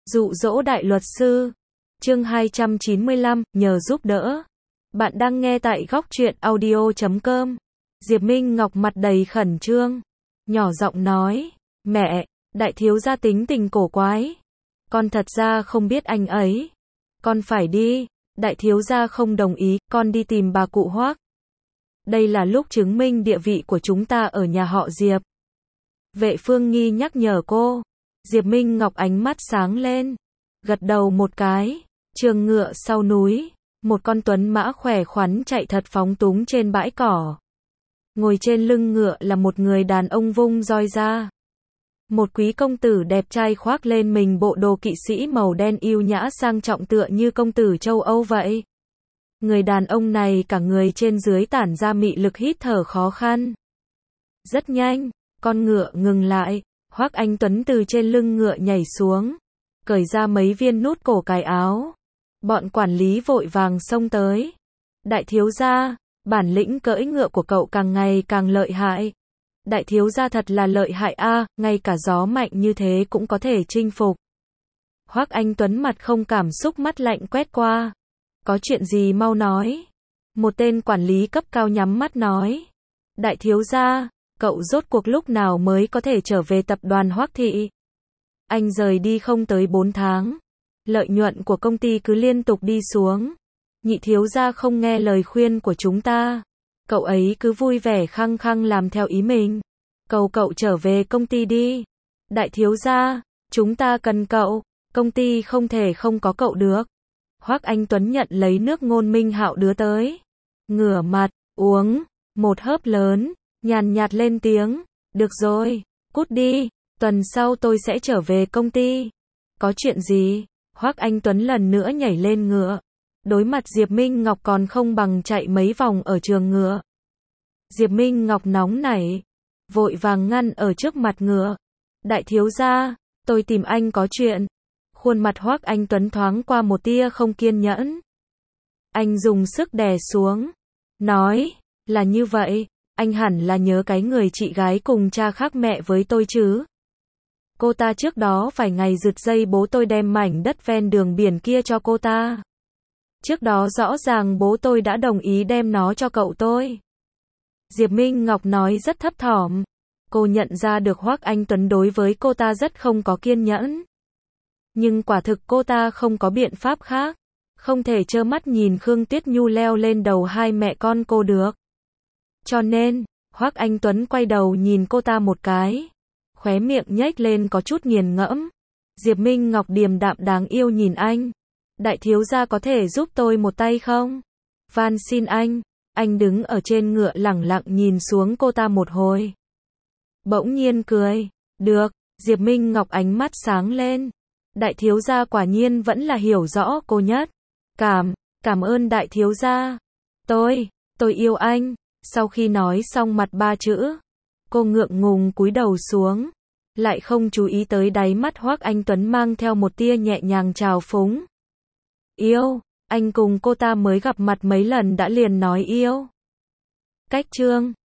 Dụ dỗ đại luật sư. Chương 295, nhờ giúp đỡ. Bạn đang nghe tại góc truyện audio.com. Diệp Minh Ngọc mặt đầy khẩn trương, nhỏ giọng nói, mẹ, đại thiếu gia tính tình cổ quái. Con thật ra không biết anh ấy. Con phải đi. Đại thiếu gia không đồng ý, con đi tìm bà cụ Hoắc. Đây là lúc chứng minh địa vị của chúng ta ở nhà họ Diệp. Vệ Phương Nghi nhắc nhở cô. Diệp Minh Ngọc ánh mắt sáng lên, gật đầu một cái. Trường ngựa sau núi, một con tuấn mã khỏe khoắn chạy thật phóng túng trên bãi cỏ. Ngồi trên lưng ngựa là một người đàn ông vung roi ra. Một quý công tử đẹp trai khoác lên mình bộ đồ kỵ sĩ màu đen yêu nhã sang trọng tựa như công tử châu Âu vậy. Người đàn ông này cả người trên dưới tản ra mị lực, hít thở khó khăn. Rất nhanh, con ngựa ngừng lại, Hoắc Anh Tuấn từ trên lưng ngựa nhảy xuống, cởi ra mấy viên nút cổ cài áo. Bọn quản lý vội vàng xông tới. Đại thiếu gia, bản lĩnh cưỡi ngựa của cậu càng ngày càng lợi hại. Đại thiếu gia thật là lợi hại a, ngay cả gió mạnh như thế cũng có thể chinh phục. Hoắc Anh Tuấn mặt không cảm xúc, mắt lạnh quét qua. Có chuyện gì mau nói. Một tên quản lý cấp cao nhắm mắt nói. Đại thiếu gia, cậu rốt cuộc lúc nào mới có thể trở về tập đoàn Hoắc Thị? Anh rời đi không tới 4 tháng. Lợi nhuận của công ty cứ liên tục đi xuống. Nhị thiếu gia không nghe lời khuyên của chúng ta. Cậu ấy cứ vui vẻ khăng khăng làm theo ý mình. Cầu cậu trở về công ty đi. Đại thiếu gia, chúng ta cần cậu. Công ty không thể không có cậu được. Hoắc Anh Tuấn nhận lấy nước Ngôn Minh Hạo đưa tới. Ngửa mặt, uống. Một hớp lớn. Nhàn nhạt lên tiếng. Được rồi, cút đi. Tuần sau tôi sẽ trở về công ty. Có chuyện gì? Hoắc Anh Tuấn lần nữa nhảy lên ngựa. Đối mặt Diệp Minh Ngọc còn không bằng chạy mấy vòng ở trường ngựa. Diệp Minh Ngọc nóng nảy, vội vàng ngăn ở trước mặt ngựa. Đại thiếu gia, tôi tìm anh có chuyện. Khuôn mặt Hoắc Anh Tuấn thoáng qua một tia không kiên nhẫn. Anh dùng sức đè xuống, nói, là như vậy, anh hẳn là nhớ cái người chị gái cùng cha khác mẹ với tôi chứ. Cô ta trước đó vài ngày giật dây bố tôi đem mảnh đất ven đường biển kia cho cô ta. Trước đó rõ ràng bố tôi đã đồng ý đem nó cho cậu tôi. Diệp Minh Ngọc nói rất thấp thỏm. Cô nhận ra được Hoắc Anh Tuấn đối với cô ta rất không có kiên nhẫn. Nhưng quả thực cô ta không có biện pháp khác. Không thể trơ mắt nhìn Khương Tuyết Nhu leo lên đầu hai mẹ con cô được. Cho nên, Hoắc Anh Tuấn quay đầu nhìn cô ta một cái. Khóe miệng nhếch lên có chút nghiền ngẫm. Diệp Minh Ngọc điềm đạm đáng yêu nhìn anh. Đại thiếu gia có thể giúp tôi một tay không? Van xin anh. Anh đứng ở trên ngựa lẳng lặng nhìn xuống cô ta một hồi. Bỗng nhiên cười. Được. Diệp Minh Ngọc ánh mắt sáng lên. Đại thiếu gia quả nhiên vẫn là hiểu rõ cô nhất. Cảm ơn đại thiếu gia. Tôi yêu anh. Sau khi nói xong mặt 3 chữ, cô ngượng ngùng cúi đầu xuống, lại không chú ý tới đáy mắt Hoắc Anh Tuấn mang theo một tia nhẹ nhàng trào phúng. Yêu, anh cùng cô ta mới gặp mặt mấy lần đã liền nói yêu. Cách chương